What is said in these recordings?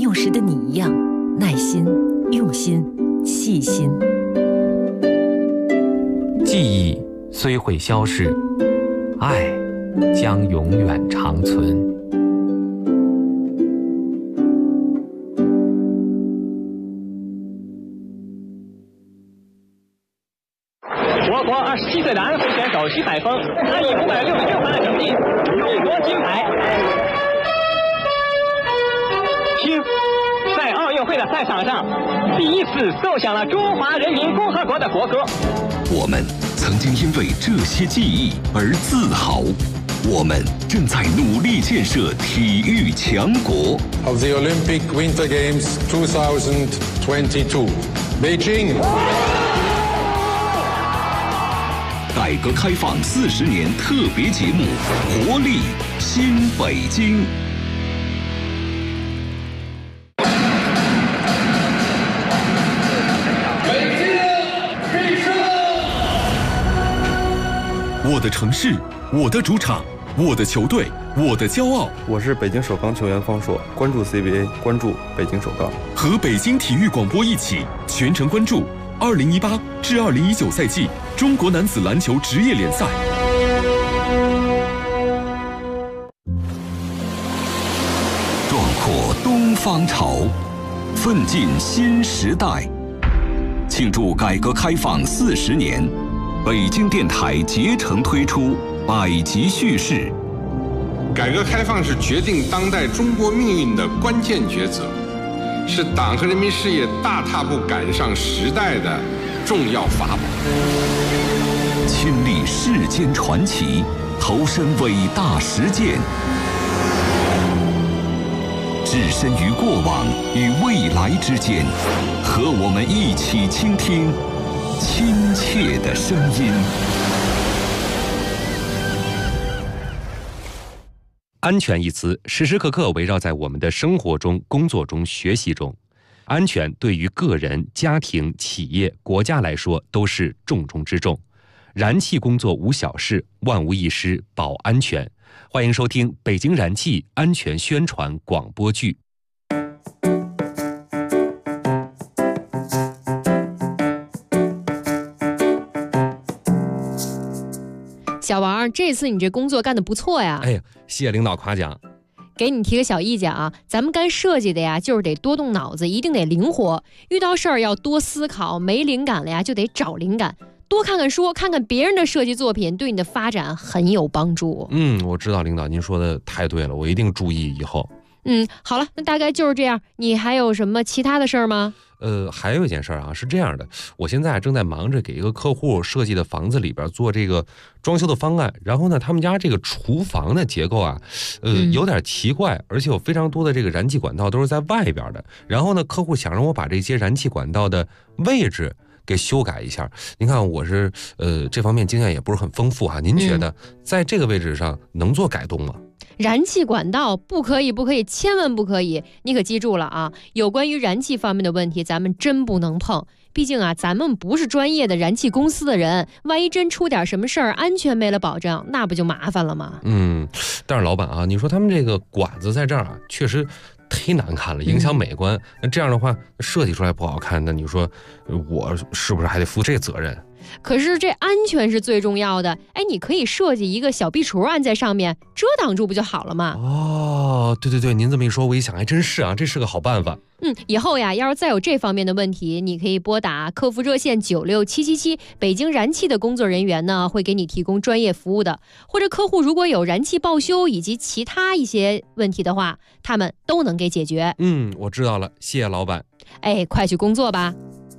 用时的你一样，耐心、用心、细心。 记忆虽会消逝，爱将永远长存。 我国27岁的安徽选手徐海峰，他以566分的成绩勇夺金牌。听，在奥运会的赛场上，第一次奏响了中华人民共和国的国歌。 我们曾经因为这些记忆而自豪，我们正在努力建设体育强国。 Of the Olympic Winter Games 2022, Beijing。 改革开放40年特别节目《活力新北京》。我的城市，我的主场，我的球队，我的骄傲。 我是北京首钢球员方硕，关注 CBA， 关注北京首钢。 和北京体育广播一起全程关注2018至2019赛季中国男子篮球职业联赛。壮阔东方潮，奋进新时代。庆祝改革开放40年，北京电台竭诚推出百集叙事。 改革开放是决定当代中国命运的关键抉择，是党和人民事业大踏步赶上时代的重要法宝。 亲历世间传奇，投身伟大实践，置身于过往与未来之间，和我们一起倾听亲切的声音。 安全一词时时刻刻围绕在我们的生活中、工作中、学习中。安全对于个人、家庭、企业、国家来说都是重中之重。燃气工作无小事，万无一失保安全。欢迎收听北京燃气安全宣传广播剧。 小王，这次你这工作干得不错呀！ 哎呀，谢谢领导夸奖。 给你提个小意见啊，咱们干设计的呀，就是得多动脑子，一定得灵活，遇到事儿要多思考，没灵感了呀就得找灵感，多看看书，看看别人的设计作品，对你的发展很有帮助。 我知道领导您说的太对了，我一定注意以后。 好了，那大概就是这样。你还有什么其他的事儿吗？ 还有一件事啊，是这样的，我现在正在忙着给一个客户设计的房子里边做这个装修的方案，然后呢，他们家这个厨房的结构啊，有点奇怪，而且有非常多的这个燃气管道都是在外边的，然后呢，客户想让我把这些燃气管道的位置给修改一下。您看我是这方面经验也不是很丰富哈，您觉得在这个位置上能做改动吗？ 燃气管道不可以，千万不可以！你可记住了啊！有关于燃气方面的问题，咱们真不能碰。毕竟啊，咱们不是专业的燃气公司的人，万一真出点什么事儿，安全没了保障，那不就麻烦了吗？ 但是老板啊，你说他们这个管子在这儿啊，确实忒难看了，影响美观。那这样的话，设计出来不好看，那你说我是不是还得负这责任？ 可是这安全是最重要的。你可以设计一个小壁橱按在上面，遮挡住不就好了吗？ 哦，对，您这么一说，我一想还真是啊，这是个好办法。 以后呀，要是再有这方面的问题，你可以拨打客服热线96777，北京燃气的工作人员呢会给你提供专业服务的。或者客户如果有燃气报修以及其他一些问题的话，他们都能给解决。 我知道了，谢谢老板。 快去工作吧。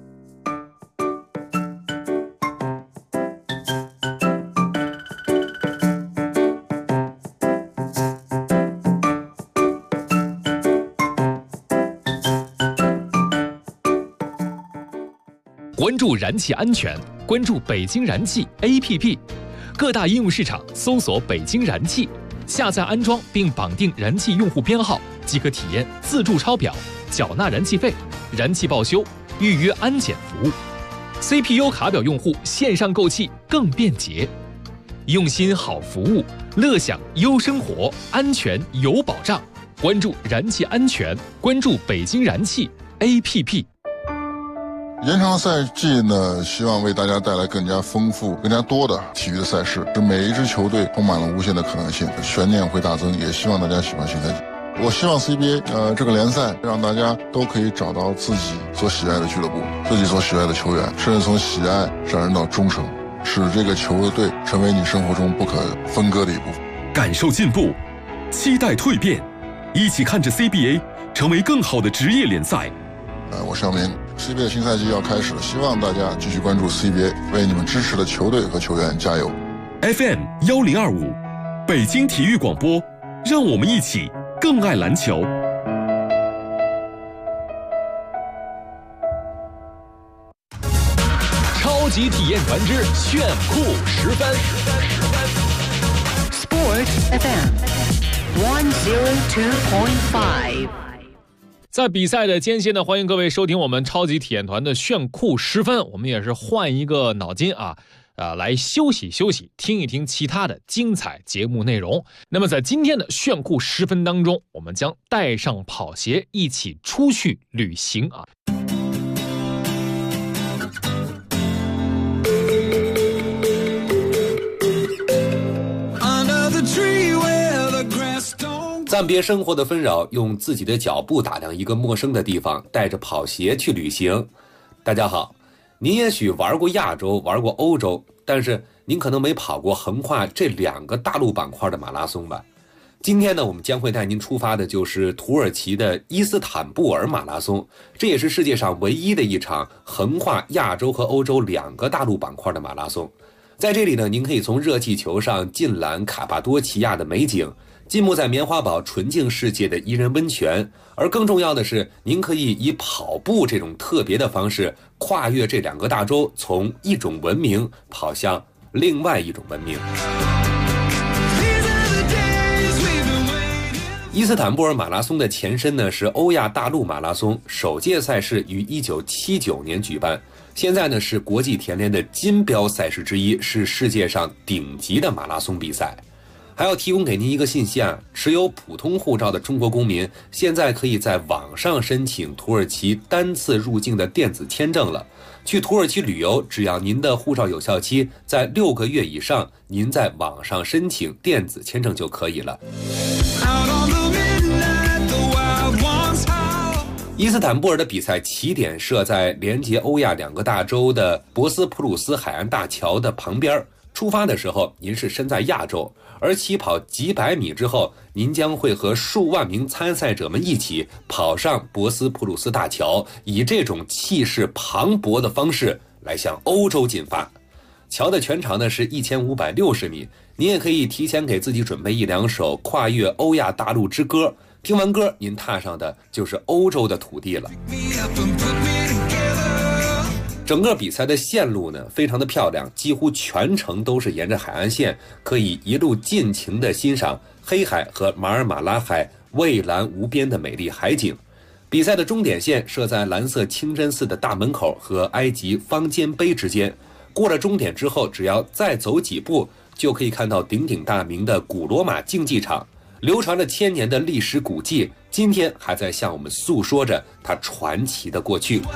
关注燃气安全，关注北京燃气 APP， 各大应用市场搜索北京燃气，下载安装并绑定燃气用户编号，即可体验自助抄表、缴纳燃气费、燃气报修、预约安检服务。CPU 卡表用户线上购气更便捷，用心好服务，乐享优生活，安全有保障。 关注燃气安全，关注北京燃气 APP。 延长赛季呢，希望为大家带来更加丰富、更加多的体育的赛事，使每一支球队充满了无限的可能性，悬念会大增。也希望大家喜欢新赛季。我希望 CBA 这个联赛让大家都可以找到自己所喜爱的俱乐部，自己所喜爱的球员，甚至从喜爱上升到忠诚，使这个球队成为你生活中不可分割的一部分。 感受进步，期待蜕变，一起看着 CBA 成为更好的职业联赛。 我是姚明。CBA 的新赛季要开始了，希望大家继续关注 CBA， 为你们支持的球队和球员加油。 FM 1025，北京体育广播，让我们一起更爱篮球。 超级体验团之炫酷10分。 Sport FM 102.5。 在比赛的间歇呢，欢迎各位收听我们超级体验团的炫酷10分。我们也是换一个脑筋来休息休息，听一听其他的精彩节目内容。那么在今天的炫酷10分当中，我们将带上跑鞋一起出去旅行啊。 暂别生活的纷扰，用自己的脚步打量一个陌生的地方，带着跑鞋去旅行。大家好，您也许玩过亚洲，玩过欧洲，但是您可能没跑过横跨这2个大陆板块的马拉松吧。今天呢，我们将会带您出发的就是土耳其的伊斯坦布尔马拉松，这也是世界上唯一的一场横跨亚洲和欧洲2个大陆板块的马拉松。在这里呢，您可以从热气球上尽览卡帕多奇亚的美景，浸没在棉花堡纯净世界的伊人温泉，而更重要的是，您可以以跑步这种特别的方式跨越这2个大洲，从一种文明跑向另外一种文明。伊斯坦布尔马拉松的前身呢是欧亚大陆马拉松，首届赛事于1979年举办，现在呢是国际田联的金标赛事之一，是世界上顶级的马拉松比赛。还要提供给您一个信息啊，持有普通护照的中国公民现在可以在网上申请土耳其单次入境的电子签证了。去土耳其旅游，只要您的护照有效期在6个月以上，您在网上申请电子签证就可以了。伊斯坦布尔的比赛起点设在连接欧亚2个大洲的博斯普鲁斯海岸大桥的旁边。出发的时候您是身在亚洲，而起跑几百米之后，您将会和数万名参赛者们一起跑上博斯普鲁斯大桥，以这种气势磅礴的方式来向欧洲进发。桥的全长呢是1560米，您也可以提前给自己准备1-2首跨越欧亚大陆之歌，听完歌您踏上的就是欧洲的土地了。整个比赛的线路呢非常的漂亮，几乎全程都是沿着海岸线，可以一路尽情的欣赏黑海和马尔马拉海蔚蓝无边的美丽海景。比赛的终点线设在蓝色清真寺的大门口和埃及方尖碑之间，过了终点之后，只要再走几步就可以看到鼎鼎大名的古罗马竞技场，流传了1000年的历史古迹，今天还在向我们诉说着它传奇的过去。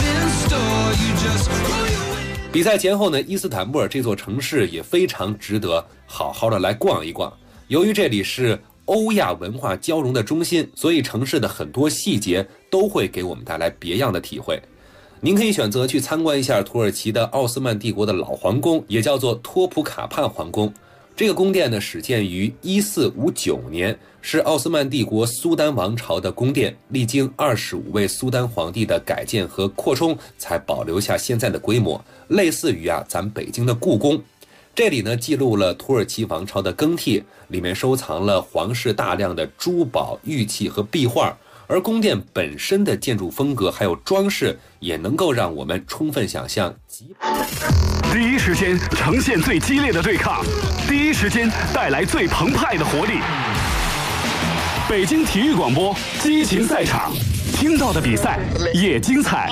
比赛前后呢，伊斯坦布尔这座城市也非常值得好好的来逛一逛。由于这里是欧亚文化交融的中心，所以城市的很多细节都会给我们带来别样的体会。您可以选择去参观一下土耳其的奥斯曼帝国的老皇宫，也叫做托普卡帕皇宫。这个宫殿呢始建于1459年，是奥斯曼帝国苏丹王朝的宫殿，历经25位苏丹皇帝的改建和扩充，才保留下现在的规模，类似于咱北京的故宫。这里呢记录了土耳其王朝的更替，里面收藏了皇室大量的珠宝、玉器和壁画，而宫殿本身的建筑风格还有装饰也能够让我们充分想象。 第一时间呈现最激烈的对抗，第一时间带来最澎湃的活力。北京体育广播激情赛场，听到的比赛也精彩。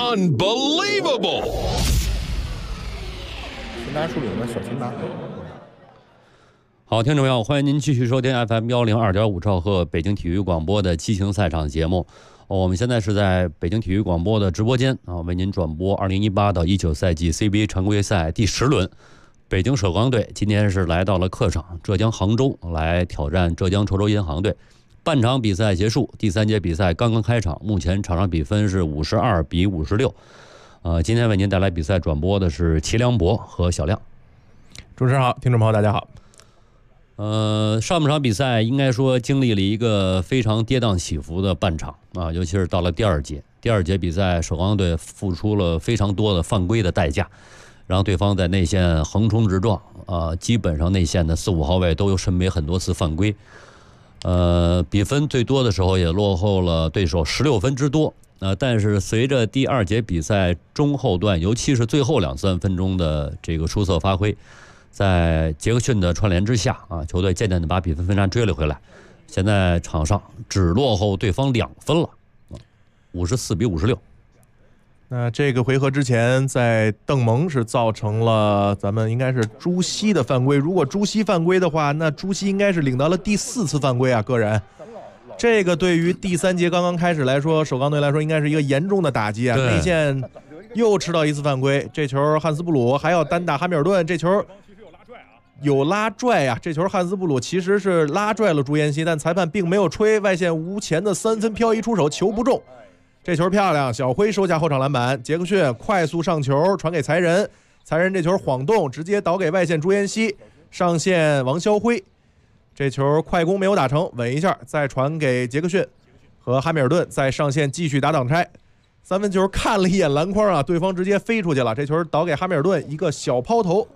擒拿术里面的小擒拿。 好，听众朋友，欢迎您继续收听 FM102.5兆赫北京体育广播的激情赛场节目。我们现在是在北京体育广播的直播间啊，为您转播2018到19赛季 CBA 常规赛第10轮。北京首钢队今天是来到了客场浙江杭州来挑战浙江稠州银行队。半场比赛结束，第3节比赛刚刚开场，目前场上比分是52-56。今天为您带来比赛转播的是齐良博和小亮。 主持人好，听众朋友大家好。 上半场比赛应该说经历了一个非常跌宕起伏的半场啊，尤其是到了第二节比赛，首钢队付出了非常多的犯规的代价，让对方在内线横冲直撞啊，基本上内线的4、5号位都有身别很多次犯规。比分最多的时候也落后了对手16分之多。但是随着第2节比赛中后段，尤其是最后2-3分钟的这个出色发挥，在杰克逊的串联之下啊，球队渐渐的把比分分差追了回来。现在场上只落后对方2分了，54-56。 那这个回合之前，在邓蒙是造成了咱们应该是朱熹的犯规。如果朱熹犯规的话，那朱熹应该是领到了第4次犯规啊，个人。这个对于第3节刚刚开始来说，首钢队来说应该是一个严重的打击啊。内线又吃到1次犯规，这球汉斯布鲁还要单打哈密尔顿，这球有拉拽啊，这球汉斯布鲁其实是拉拽了朱彦西，但裁判并没有吹，外线无前的3分漂移出手，球不中。这球漂亮，小辉收下后场篮板，杰克逊快速上球传给才人，才人这球晃动直接倒给外线朱彦西，上线王霄辉，这球快攻没有打成，稳一下再传给杰克逊和哈密尔顿，在上线继续打挡拆。3分球看了一眼篮筐啊，对方直接飞出去了，这球倒给哈密尔顿一个小抛投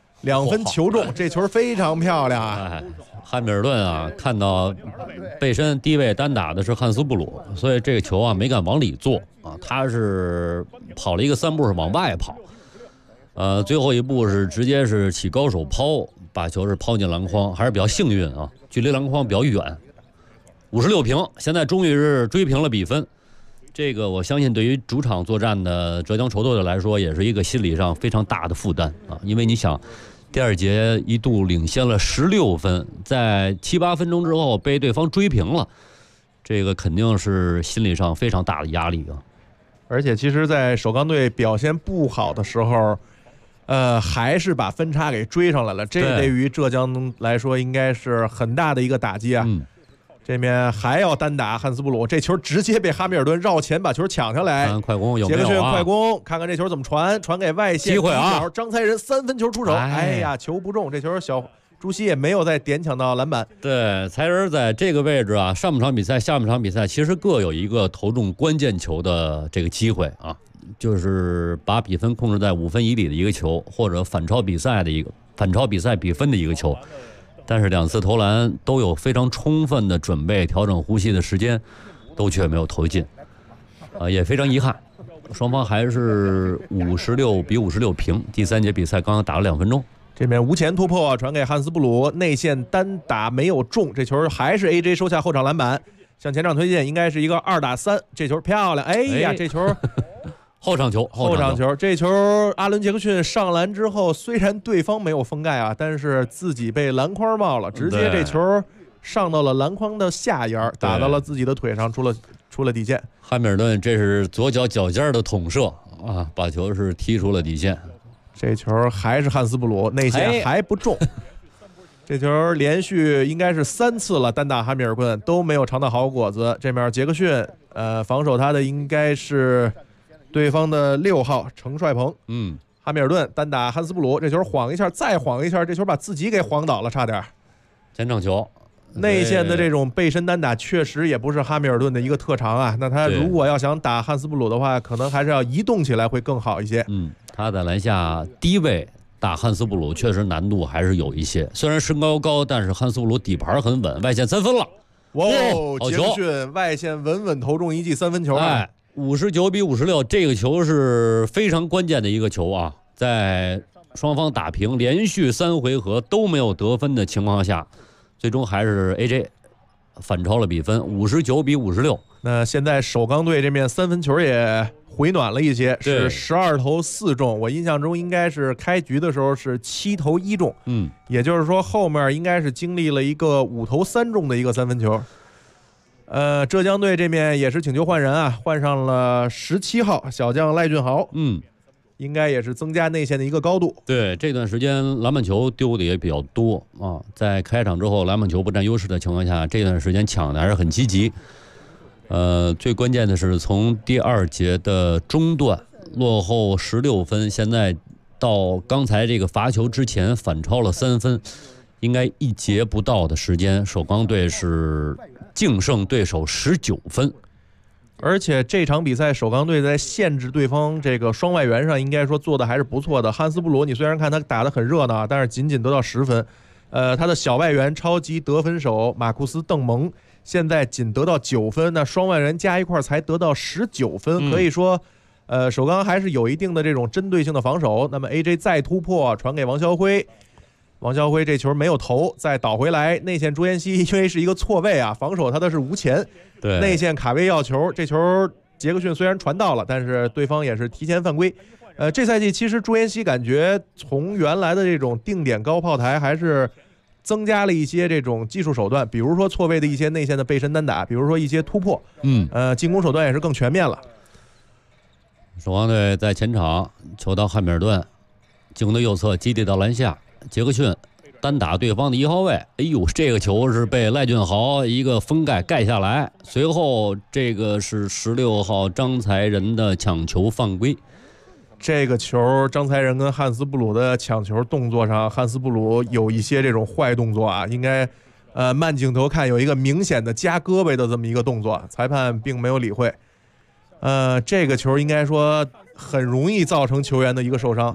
，2分球中，这球非常漂亮啊！ 汉密尔顿啊，看到背身低位单打的是汉斯布鲁，所以这个球啊没敢往里做啊，他是跑了一个3步是往外跑，最后一步是直接是起高手抛，把球是抛进篮筐，还是比较幸运啊，距离篮筐比较远。56平，现在终于是追平了比分。这个我相信对于主场作战的浙江稠州队来说，也是一个心理上非常大的负担啊，因为你想。第2节一度领先了16分，在7、8分钟之后被对方追平了，这个肯定是心理上非常大的压力啊。 而且其实在首钢队表现不好的时候，还是把分差给追上来了，这对于浙江来说应该是很大的一个打击啊。这面还要单打汉斯布鲁，这球直接被哈密尔顿绕前把球抢下来， 快攻有没有啊？ 杰克逊快攻，看看这球怎么传给外线， 机会啊！ 张才人3分球出手，哎呀，球不中，这球小朱熹也没有再点抢到篮板。 对，才人在这个位置啊，上半场比赛、下半场比赛其实各有一个投中关键球的这个机会啊，就是把比分控制在5分以里的一个球，或者反超比赛比分的一个球。但是2次投篮都有非常充分的准备、调整呼吸的时间，都却没有投进，也非常遗憾。双方还是56-56平。第3节比赛刚刚打了2分钟， 这边无前突破传给汉斯布鲁，内线单打没有中，这球还是 AJ 收下后场篮板，向前场推进，应该是一个2打3，这球漂亮，哎呀，这球。 后场球， 这球阿伦杰克逊上篮之后，虽然对方没有封盖啊，但是自己被篮筐冒了，直接这球上到了篮筐的下沿，打到了自己的腿上，出了底线。 哈密尔顿这是左脚脚尖的捅射啊，把球是踢出了底线。 这球还是汉斯布鲁，内线还不中。这球连续应该是3次了，单打哈密尔顿都没有尝到好果子。这面杰克逊，防守他的应该是对方的6号程帅鹏，哈密尔顿单打汉斯布鲁，这球晃一下再晃一下，这球把自己给晃倒了，差点。 前场球， 内线的这种背身单打确实也不是哈密尔顿的一个特长啊。那他如果要想打汉斯布鲁的话，可能还是要移动起来会更好一些。 他在篮下低位打汉斯布鲁确实难度还是有一些，虽然身高高，但是汉斯布鲁底盘很稳，外线3分了。 哇，杰克逊外线稳稳投中一记3分球啊 ！59-56，这个球是非常关键的一个球啊！在双方打平，连续3回合都没有得分的情况下，最终还是 AJ 反超了比分，59-56。 那现在首钢队这面3分球也回暖了一些， 对是12投4中。我印象中应该是开局的时候是7投1中，也就是说后面应该是经历了一个5投3中的一个三分球。浙江队这边也是请求换人啊，换上了17号小将赖俊豪，应该也是增加内线的一个高度。 对，这段时间篮板球丢的也比较多啊，在开场之后篮板球不占优势的情况下，这段时间抢的还是很积极。最关键的是从第2节的中段落后16分，现在到刚才这个罚球之前反超了3分，应该1节不到的时间，首钢队是净胜对手19分。 而且这场比赛首钢队在限制对方这个双外援上应该说做的还是不错的。汉斯布鲁你虽然看他打得很热闹，但是仅仅得到10分。他的小外援超级得分手马库斯邓蒙现在仅得到9分，那双外援加一块才得到19分，可以说首钢还是有一定的这种针对性的防守。那么 AJ 再突破传给王霄辉，王霄辉这球没有投，再倒回来内线朱彦西因为是一个错位啊，防守他的是吴前， 对， 内线卡位要球，这球杰克逊虽然传到了，但是对方也是提前犯规。这赛季其实朱彦西感觉从原来的这种定点高炮台还是增加了一些这种技术手段，比如说错位的一些内线的背身单打，比如说一些突破，进攻手段也是更全面了。 首钢队在前场球到汉密尔顿，进攻的右侧基地到篮下，杰克逊单打对方的1号位，哎呦，这个球是被赖俊豪一个封盖盖下来，随后这个是16号张才仁的抢球犯规。 这个球张才仁跟汉斯布鲁的抢球动作上，汉斯布鲁有一些这种坏动作啊，应该慢镜头看有一个明显的夹胳膊的这么一个动作，裁判并没有理会。这个球应该说很容易造成球员的一个受伤。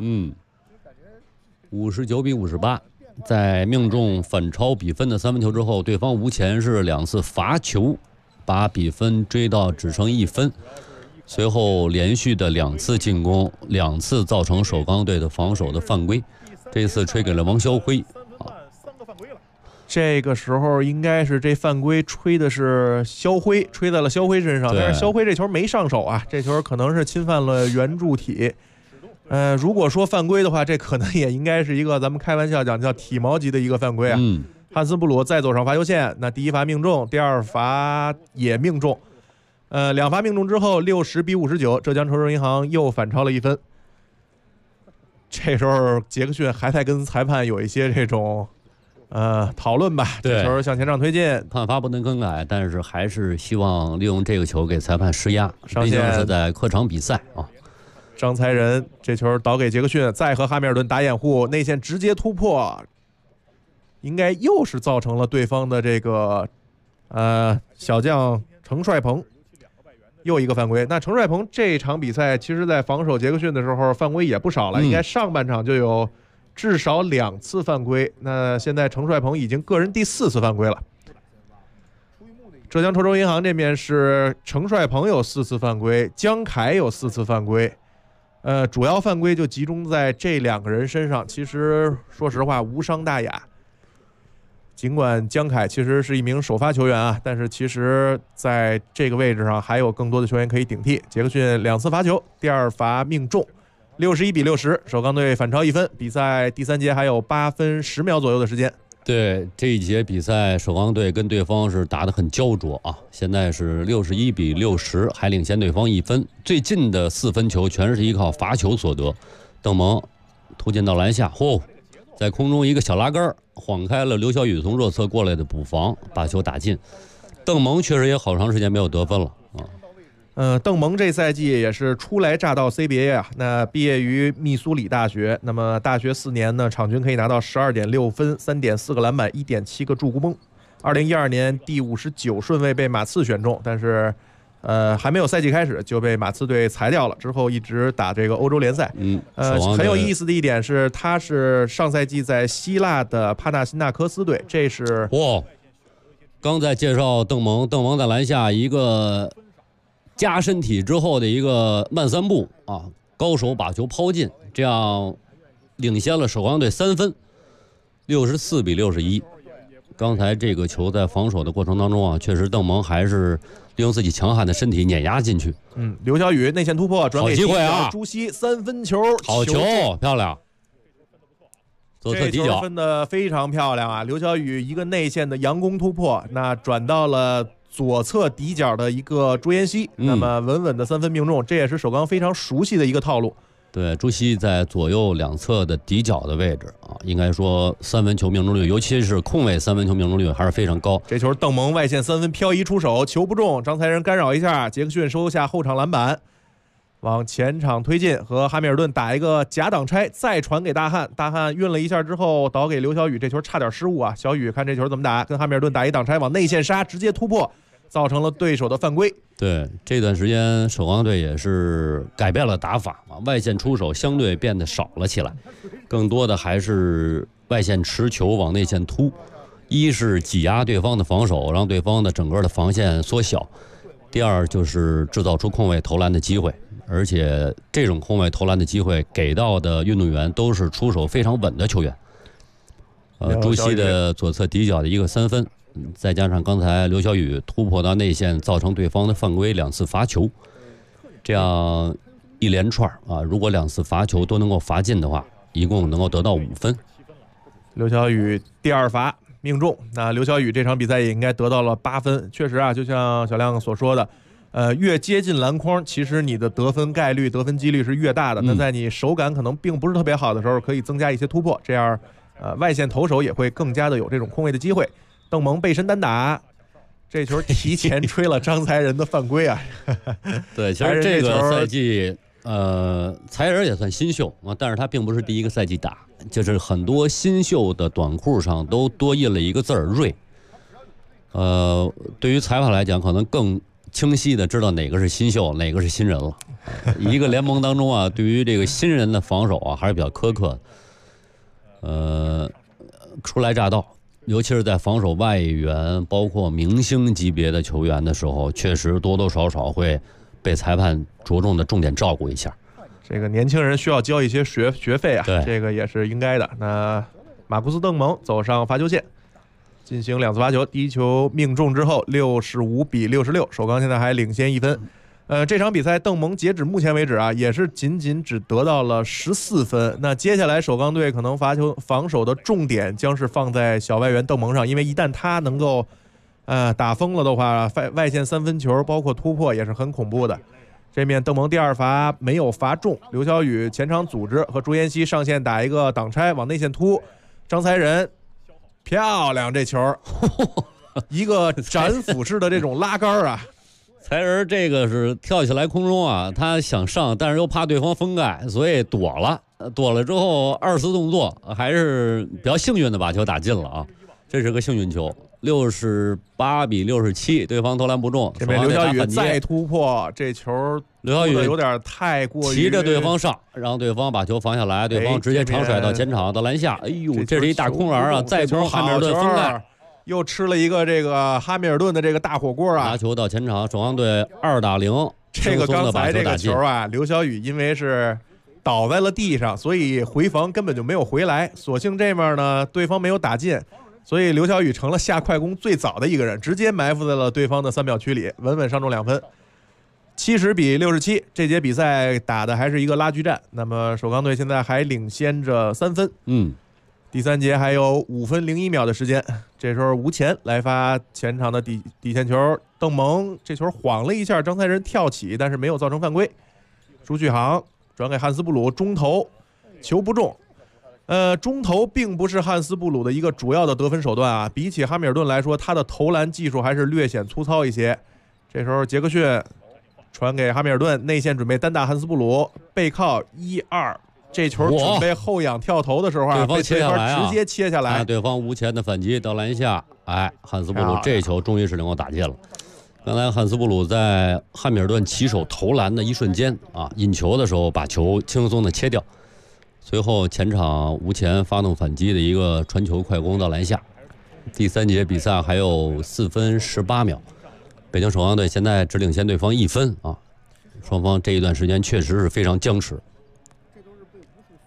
59比58，在命中反超比分的3分球之后，对方吴前是2次罚球，把比分追到只剩1分。随后连续的2次进攻，2次造成首钢队的防守的犯规，这次吹给了王霄辉。 这个时候应该是这犯规吹的是肖辉，吹在了肖辉身上，但是肖辉这球没上手啊，这球可能是侵犯了圆柱体。如果说犯规的话，这可能也应该是一个咱们开玩笑讲叫体毛级的一个犯规啊。汉斯布鲁再走上罚球线，那第1罚命中，第2罚也命中。2罚命中之后，60比59，浙江筹州银行又反超了1分。这时候杰克逊还在跟裁判有一些这种讨论吧，这球向前场推进， 判罚不能更改，但是还是希望利用这个球给裁判施压，毕竟是在客场比赛啊。 张才仁这球倒给杰克逊，再和哈密尔顿打掩护，内线直接突破，应该又是造成了对方的这个小将程帅鹏又一个犯规。那程帅鹏这场比赛其实在防守杰克逊的时候犯规也不少了，应该上半场就有至少2次犯规，那现在程帅鹏已经个人第4次犯规了。浙江筹州银行这边是程帅鹏有4次犯规，江凯有4次犯规，主要犯规就集中在这2个人身上，其实说实话无伤大雅。尽管江凯其实是一名首发球员啊，但是其实在这个位置上还有更多的球员可以顶替。杰克逊2次罚球，第2罚命中，61比60，首钢队反超1分。比赛第3节还有8分10秒左右的时间。 对，这一节比赛首钢队跟对方是打得很焦灼啊，现在是61比60，还领先对方1分。最近的4分球全是依靠罚球所得。邓蒙突进到篮下，在空中一个小拉杆晃开了刘晓宇从弱侧过来的补防，把球打进。邓蒙确实也好长时间没有得分了啊。 邓蒙这赛季也是初来乍到 CBA 啊，那毕业于密苏里大学，那么大学4年呢，场均可以拿到12.6分、3.4个篮板、1.7个助攻。2012年第59顺位被马刺选中，但是还没有赛季开始就被马刺队裁掉了，之后一直打这个欧洲联赛。很有意思的一点是，他是上赛季在希腊的帕纳辛纳科斯队，这是刚在介绍邓蒙在篮下一个加身体之后的一个慢3步啊，高手把球抛进，这样领先了首钢队3分，64比61。 刚才这个球在防守的过程当中啊，确实邓蒙还是利用自己强悍的身体碾压进去。 刘晓宇内线突破，转给好机会啊！ 朱熹3分球， 好球，漂亮。左侧底角分的非常漂亮啊！刘晓宇一个内线的佯攻突破，那转到了左侧底角的一个朱彦西，那么稳稳的3分命中，这也是首钢非常熟悉的一个套路。 对，朱熹在左右两侧的底角的位置啊，应该说3分球命中率，尤其是空位3分球命中率还是非常高。 这球邓蒙外线3分漂移出手，球不中，张才仁干扰一下，杰克逊收下后场篮板，往前场推进，和哈密尔顿打一个假挡拆，再传给大汉，大汉运了一下之后倒给刘晓宇，这球差点失误啊！小宇看这球怎么打，跟哈密尔顿打一挡拆，往内线杀，直接突破，造成了对手的犯规。 对，这段时间首钢队也是改变了打法啊，外线出手相对变得少了起来，更多的还是外线持球往内线突，一是挤压对方的防守，让对方的整个的防线缩小，第二就是制造出空位投篮的机会，而且这种空位投篮的机会给到的运动员都是出手非常稳的球员。朱熹的左侧底角的一个3分，再加上刚才刘晓宇突破到内线，造成对方的犯规2次罚球，这样一连串啊，如果2次罚球都能够罚进的话，一共能够得到5分。 刘晓宇第2罚命中，那刘晓宇这场比赛也应该得到了8分。确实啊，就像小亮所说的，越接近篮筐，其实你的得分概率、得分几率是越大的。那在你手感可能并不是特别好的时候，可以增加一些突破，这样外线投手也会更加的有这种空位的机会。邓蒙背身单打，这球提前吹了张才仁的犯规啊！ 对，其实这个赛季，才仁也算新秀啊，但是他并不是第一个赛季打，就是很多新秀的短裤上都多印了一个字儿“锐”。对于裁判来讲，可能更清晰的知道哪个是新秀，哪个是新人了。一个联盟当中啊，对于这个新人的防守啊，还是比较苛刻的。初来乍到。尤其是在防守外援，包括明星级别的球员的时候，确实多多少少会被裁判着重的重点照顾一下。 这个年轻人需要交一些学费啊，这个也是应该的。那马库斯·邓蒙走上罚球线，进行2次罚球，第一球命中之后65-66，首钢现在还领先1分。这场比赛邓蒙截止目前为止啊，也是仅只得到了14分。那接下来首钢队可能罚球防守的重点将是放在小外援邓蒙上，因为一旦他能够打疯了的话，外线3分球包括突破也是很恐怖的。这面邓蒙第2罚没有罚中，刘晓宇前场组织和朱彦西上线打一个挡拆往内线突，张才仁漂亮这球一个斩斧式的这种拉杆啊。 才仁这个是跳起来空中啊，他想上，但是又怕对方封盖，所以躲了之后2次动作还是比较幸运的把球打进了啊，这是个幸运球。68-67，对方投篮不中， 这边刘晓宇再突破，这球刘晓宇有点太过于骑着对方上，让对方把球防下来，对方直接长甩到前场到篮下，哎呦，这是一大空篮啊！再攻哈密尔顿封盖， 又吃了一个这个哈密尔顿的这个大火锅啊！ 拿球到前场，首钢队2打0， 这个刚才这个球啊，刘晓宇因为是倒在了地上，所以回防根本就没有回来，所幸这面呢对方没有打进。所以刘晓宇成了下快攻最早的一个人，直接埋伏在了对方的3秒区里，稳稳上中2分。70-67，这节比赛打的还是一个拉锯战。那么首钢队现在还领先着3分。第3节还有5分01秒的时间，这时候吴前来发前场的底线球，邓蒙这球晃了一下，张才仁跳起，但是没有造成犯规。朱旭航转给汉斯布鲁，中投，球不中。中投并不是汉斯布鲁的一个主要的得分手段啊，比起哈密尔顿来说，他的投篮技术还是略显粗糙一些。这时候杰克逊传给哈密尔顿，内线准备单打汉斯布鲁，背靠1-2，这球准备后仰跳投的时候啊， 对方切下来直接切下来， 对方无前的反击到篮下，汉斯布鲁这球终于是能够打进了。刚才汉斯布鲁在汉密尔顿起手投篮的一瞬间啊，引球的时候把球轻松的切掉。随后前场吴前发动反击的一个传球快攻到篮下。第3节比赛还有4分18秒，北京首钢队现在只领先对方1分啊，双方这一段时间确实是非常僵持。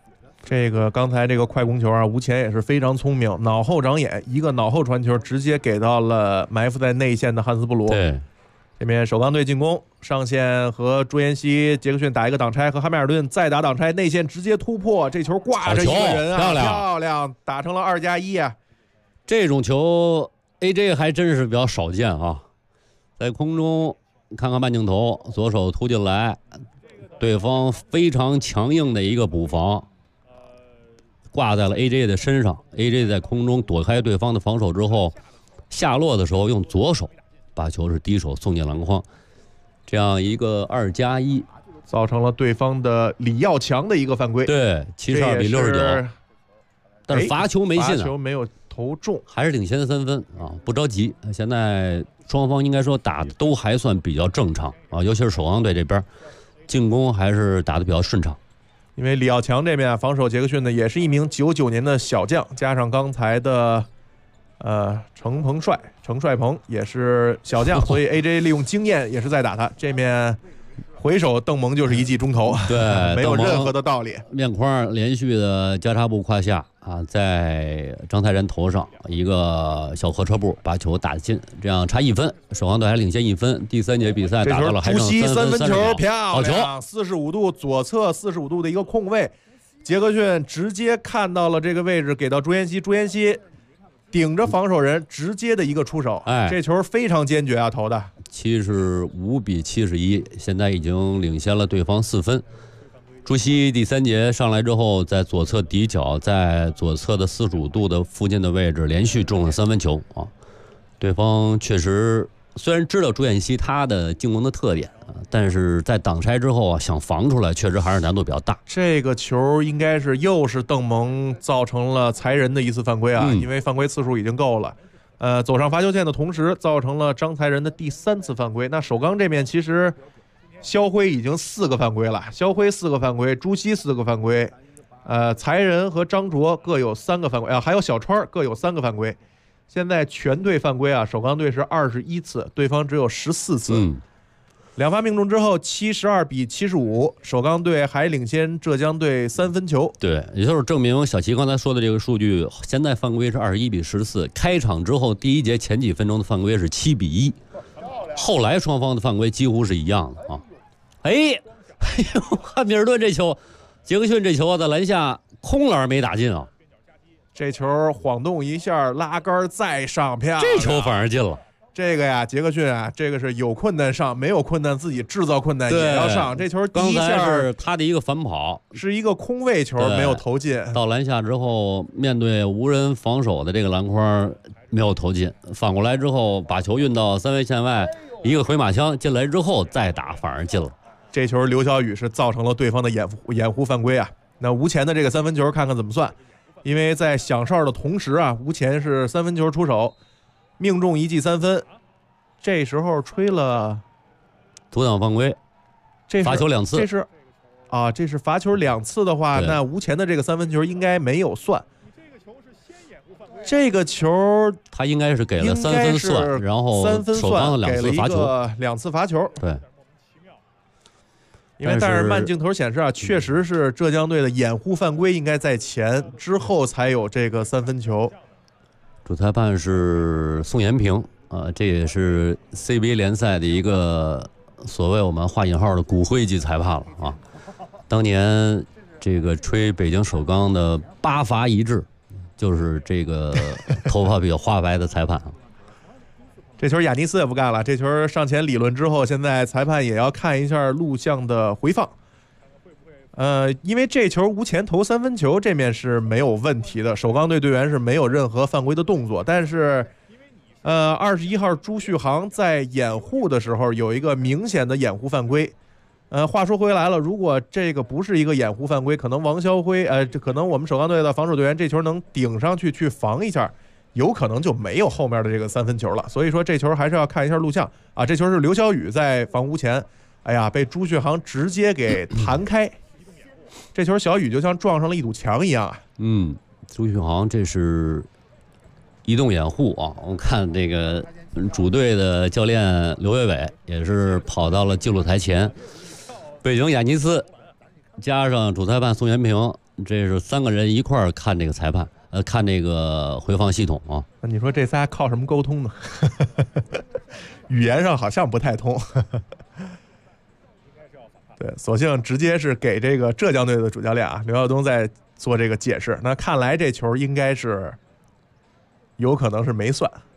这个刚才这个快攻球啊，吴前也是非常聪明，脑后长眼，一个脑后传球直接给到了埋伏在内线的汉斯布鲁。 对， 这边首钢队进攻上线和朱彦西、杰克逊打一个挡拆，和哈密尔顿再打挡拆，内线直接突破，这球挂着一个人啊，漂亮，打成了2+1啊！ 这种球 AJ 还真是比较少见啊，在空中看看慢镜头，左手突进来，对方非常强硬的一个补防。挂在了 AJ 的身上 ，AJ 在空中躲开对方的防守之后，下落的时候用左手把球是低手送进篮筐，这样一个2+1， 造成了对方的李耀强的一个犯规。 对，72比69，但是罚球没进啊， 罚球没有投中， 还是领先3分啊，不着急。现在双方应该说打的都还算比较正常啊，尤其是首钢队这边进攻还是打得比较顺畅。 因为李耀强这边防守杰克逊呢，也是一名99年的小将，加上刚才的程帅鹏也是小将，所以 AJ 利用经验也是在打他。这面回手邓蒙就是一记中投， 对， 没有任何的道理。 面框连续的交叉步胯下啊，在张泰然头上一个小货车步把球打进，这样差1分，首钢队还领先1分。第3节比赛打到了还剩 3分球，漂亮 ，45度左侧45度的一个空位，杰克逊直接看到了这个位置，给到朱彦西，朱彦西顶着防守人直接的一个出手，这球非常坚决啊，投的 75比71，现在已经领先了对方4分。朱熹第3节上来之后，在左侧底角，在左侧的45度的附近的位置连续中了3分球啊！对方确实虽然知道朱彦西他的进攻的特点啊，但是在挡拆之后啊，想防出来确实还是难度比较大。 这个球应该是又是邓蒙造成了裁人的一次犯规啊，因为犯规次数已经够了。走上罚球线的同时，造成了张才仁的第3次犯规。那首钢这边其实肖辉已经4个犯规了，肖辉4个犯规，朱熹4个犯规，才仁和张卓各有3个犯规，还有小川各有3个犯规。现在全队犯规啊，首钢队是21次，对方只有14次。两发命中之后，72比75，首钢队还领先浙江队3分球。 对，也就是证明小齐刚才说的这个数据，现在犯规是21比14，开场之后第1节前几分钟的犯规是7比1，后来双方的犯规几乎是一样的啊。哎呦，汉密尔顿这球，杰克逊这球在篮下空篮没打进啊， 这球晃动一下，拉杆再上，漂亮， 这球反而进了。 这个呀，杰克逊啊，这个是有困难上，没有困难自己制造困难也要上。这球第一下是他的一个反跑， 是一个空位球，没有投进。 到篮下之后，面对无人防守的这个篮筐没有投进，反过来之后把球运到3分线外，一个回马枪进来之后再打，反而进了。 这球刘晓宇是造成了对方的掩护犯规啊。那吴前的这个3分球看看怎么算，因为在响哨的同时啊，吴前是3分球出手。命中1记3分，这时候吹了阻挡犯规， 这罚球2次， 这是罚球2次的话，那吴前的这个3分球应该没有算。这个球他应该是给了3分算，然后首钢的2次罚球 ，2次罚球， 对。 因为但是慢镜头显示啊，确实是浙江队的掩护犯规应该在前，之后才有这个3分球。 主裁判是宋延平啊，这也是 CBA 联赛的一个所谓我们画引号的骨灰级裁判了啊。当年这个吹北京首钢的8罚1掷，就是这个头发比较花白的裁判。 这球亚尼斯也不干了，这球上前理论之后，现在裁判也要看一下录像的回放。因为这球吴前投3分球，这面是没有问题的，首钢队队员是没有任何犯规的动作，但是21号朱旭航在掩护的时候有一个明显的掩护犯规。话说回来了，如果这个不是一个掩护犯规，可能王肖辉可能我们首钢队的防守队员这球能顶上去去防一下，有可能就没有后面的这个3分球了。所以说这球还是要看一下录像啊。这球是刘晓宇在防吴前，哎呀，被朱旭航直接给弹开。这球小雨就像撞上了一堵墙一样啊！ 朱旭航这是移动掩护啊！我看这个主队的教练刘伟伟也是跑到了记录台前，北京亚尼斯加上主裁判宋延平这是3个人一块儿看这个裁判，看这个回放系统啊。 那你说这仨靠什么沟通呢？语言上好像不太通。对，索性直接是给这个浙江队的主教练啊刘晓东在做这个解释。那看来这球应该是有可能是没算